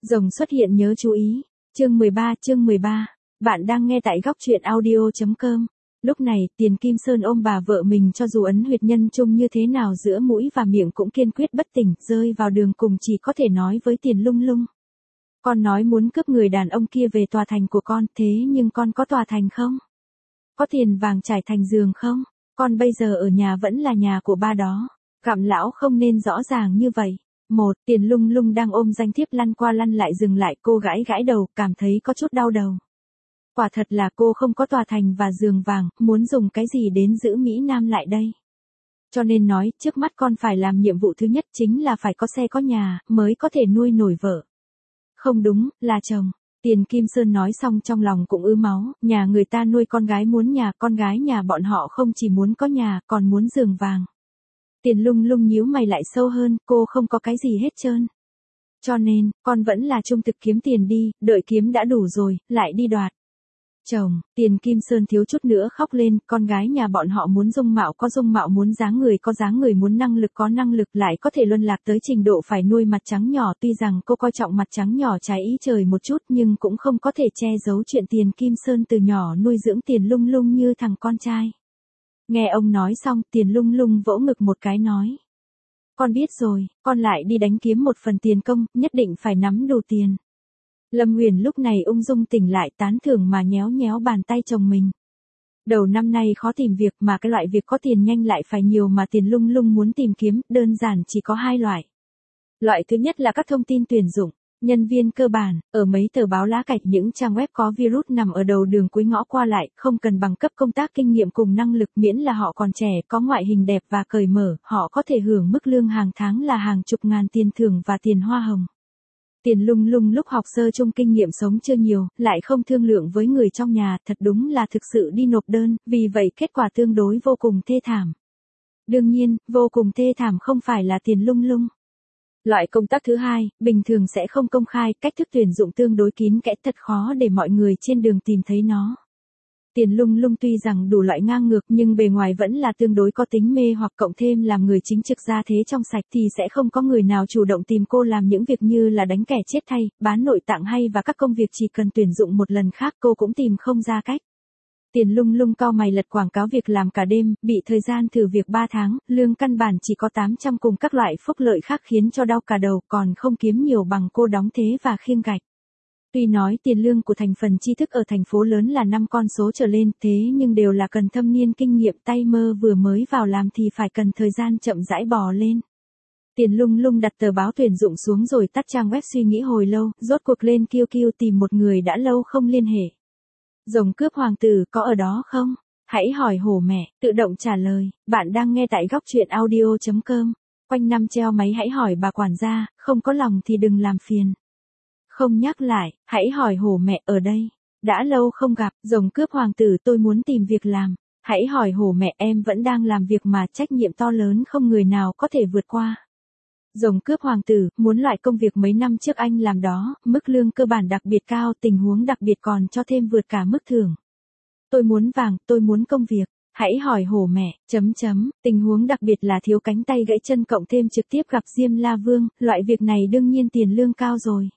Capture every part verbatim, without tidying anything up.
Rồng xuất hiện nhớ chú ý. Chương mười ba, chương mười ba. Bạn đang nghe tại góc truyện audio chấm com. Lúc này, Tiền Kim Sơn ôm bà vợ mình cho dù ấn huyệt nhân chung như thế nào giữa mũi và miệng cũng kiên quyết bất tỉnh, rơi vào đường cùng chỉ có thể nói với Tiền Lung Lung. Con nói muốn cướp người đàn ông kia về tòa thành của con, thế nhưng con có tòa thành không? Có tiền vàng trải thành giường không? Con bây giờ ở nhà vẫn là nhà của ba đó. Gặm lão không nên rõ ràng như vậy. Một, Tiền Lung Lung đang ôm danh thiếp lăn qua lăn lại dừng lại, cô gãi gãi đầu, cảm thấy có chút đau đầu. Quả thật là cô không có tòa thành và giường vàng, muốn dùng cái gì đến giữ Mỹ Nam lại đây. Cho nên nói, trước mắt con phải làm nhiệm vụ thứ nhất chính là phải có xe có nhà, mới có thể nuôi nổi vợ. Không đúng, là chồng. Tiền Kim Sơn nói xong trong lòng cũng ứ máu, nhà người ta nuôi con gái muốn nhà, con gái nhà bọn họ không chỉ muốn có nhà, còn muốn giường vàng. Tiền Lung Lung nhíu mày lại sâu hơn, cô không có cái gì hết trơn. Cho nên, con vẫn là trung thực kiếm tiền đi, đợi kiếm đã đủ rồi, lại đi đoạt. Chồng, Tiền Kim Sơn thiếu chút nữa khóc lên, con gái nhà bọn họ muốn dung mạo có dung mạo, muốn dáng người có dáng người, muốn năng lực có năng lực, lại có thể luân lạc tới trình độ phải nuôi mặt trắng nhỏ. Tuy rằng cô coi trọng mặt trắng nhỏ trái ý trời một chút, nhưng cũng không có thể che giấu chuyện Tiền Kim Sơn từ nhỏ nuôi dưỡng Tiền Lung Lung như thằng con trai. Nghe ông nói xong, Tiền Lung Lung vỗ ngực một cái nói. Con biết rồi, con lại đi đánh kiếm một phần tiền công, nhất định phải nắm đủ tiền. Lâm Huyền lúc này ung dung tỉnh lại, tán thưởng mà nhéo nhéo bàn tay chồng mình. Đầu năm nay khó tìm việc, mà cái loại việc có tiền nhanh lại phải nhiều mà Tiền Lung Lung muốn tìm kiếm, đơn giản chỉ có hai loại. Loại thứ nhất là các thông tin tuyển dụng, nhân viên cơ bản, ở mấy tờ báo lá cạch, những trang web có virus nằm ở đầu đường cuối ngõ qua lại, không cần bằng cấp công tác kinh nghiệm cùng năng lực, miễn là họ còn trẻ, có ngoại hình đẹp và cởi mở, họ có thể hưởng mức lương hàng tháng là hàng chục ngàn tiền thưởng và tiền hoa hồng. Tiền Lung Lung lúc học sơ chung kinh nghiệm sống chưa nhiều, lại không thương lượng với người trong nhà, thật đúng là thực sự đi nộp đơn, vì vậy kết quả tương đối vô cùng thê thảm. Đương nhiên, vô cùng thê thảm không phải là Tiền Lung Lung. Loại công tác thứ hai, bình thường sẽ không công khai, cách thức tuyển dụng tương đối kín kẽ, thật khó để mọi người trên đường tìm thấy nó. Tiền Lung Lung tuy rằng đủ loại ngang ngược nhưng bề ngoài vẫn là tương đối có tính mê hoặc, cộng thêm làm người chính trực ra thế trong sạch thì sẽ không có người nào chủ động tìm cô làm những việc như là đánh kẻ chết thay, bán nội tạng hay và các công việc chỉ cần tuyển dụng một lần khác cô cũng tìm không ra cách. Tiền Lung Lung cau mày lật quảng cáo việc làm cả đêm, bị thời gian thử việc ba tháng, lương căn bản chỉ có tám trăm cùng các loại phúc lợi khác khiến cho đau cả đầu, còn không kiếm nhiều bằng cô đóng thế và khiêng gạch. Tuy nói tiền lương của thành phần tri thức ở thành phố lớn là năm con số trở lên, thế nhưng đều là cần thâm niên kinh nghiệm, tay mơ vừa mới vào làm thì phải cần thời gian chậm rãi bò lên. Tiền Lung Lung đặt tờ báo tuyển dụng xuống rồi tắt trang web, suy nghĩ hồi lâu, rốt cuộc lên Q Q tìm một người đã lâu không liên hệ. Rồng cướp hoàng tử có ở đó không? Hãy hỏi hổ mẹ, tự động trả lời. Bạn đang nghe tại góc truyện audio chấm com. Quanh năm treo máy hãy hỏi bà quản gia, không có lòng thì đừng làm phiền. Không nhắc lại, hãy hỏi hổ mẹ ở đây. Đã lâu không gặp, rồng cướp hoàng tử tôi muốn tìm việc làm. Hãy hỏi hổ mẹ em vẫn đang làm việc mà trách nhiệm to lớn không người nào có thể vượt qua. Rồng cướp hoàng tử, muốn loại công việc mấy năm trước anh làm đó, mức lương cơ bản đặc biệt cao, tình huống đặc biệt còn cho thêm vượt cả mức thưởng. Tôi muốn vàng, tôi muốn công việc. Hãy hỏi hổ mẹ, chấm chấm, tình huống đặc biệt là thiếu cánh tay gãy chân cộng thêm trực tiếp gặp Diêm La Vương, loại việc này đương nhiên tiền lương cao rồi.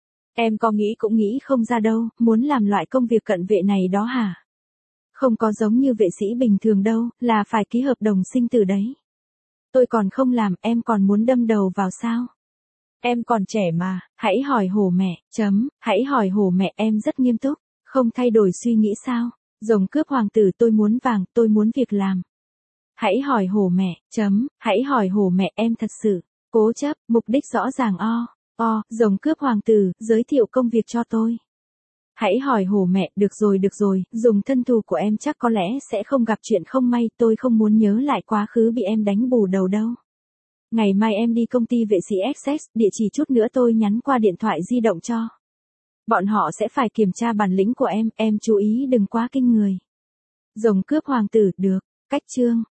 Em có nghĩ cũng nghĩ không ra đâu, muốn làm loại công việc cận vệ này đó hả? Không có giống như vệ sĩ bình thường đâu, là phải ký hợp đồng sinh tử đấy. Tôi còn không làm, em còn muốn đâm đầu vào sao? Em còn trẻ mà, hãy hỏi hổ mẹ, chấm, hãy hỏi hổ mẹ em rất nghiêm túc, không thay đổi suy nghĩ sao? Rồng cướp hoàng tử tôi muốn vàng, tôi muốn việc làm. Hãy hỏi hổ mẹ, chấm, hãy hỏi hổ mẹ em thật sự, cố chấp, mục đích rõ ràng o, o, rồng cướp hoàng tử, giới thiệu công việc cho tôi. Hãy hỏi hổ mẹ, được rồi được rồi, dùng thân thù của em chắc có lẽ sẽ không gặp chuyện không may, tôi không muốn nhớ lại quá khứ bị em đánh bù đầu đâu. Ngày mai em đi công ty vệ sĩ Essex, địa chỉ chút nữa tôi nhắn qua điện thoại di động cho. Bọn họ sẽ phải kiểm tra bản lĩnh của em, em chú ý đừng quá kinh người. Rồng cướp hoàng tử, được, cách chương.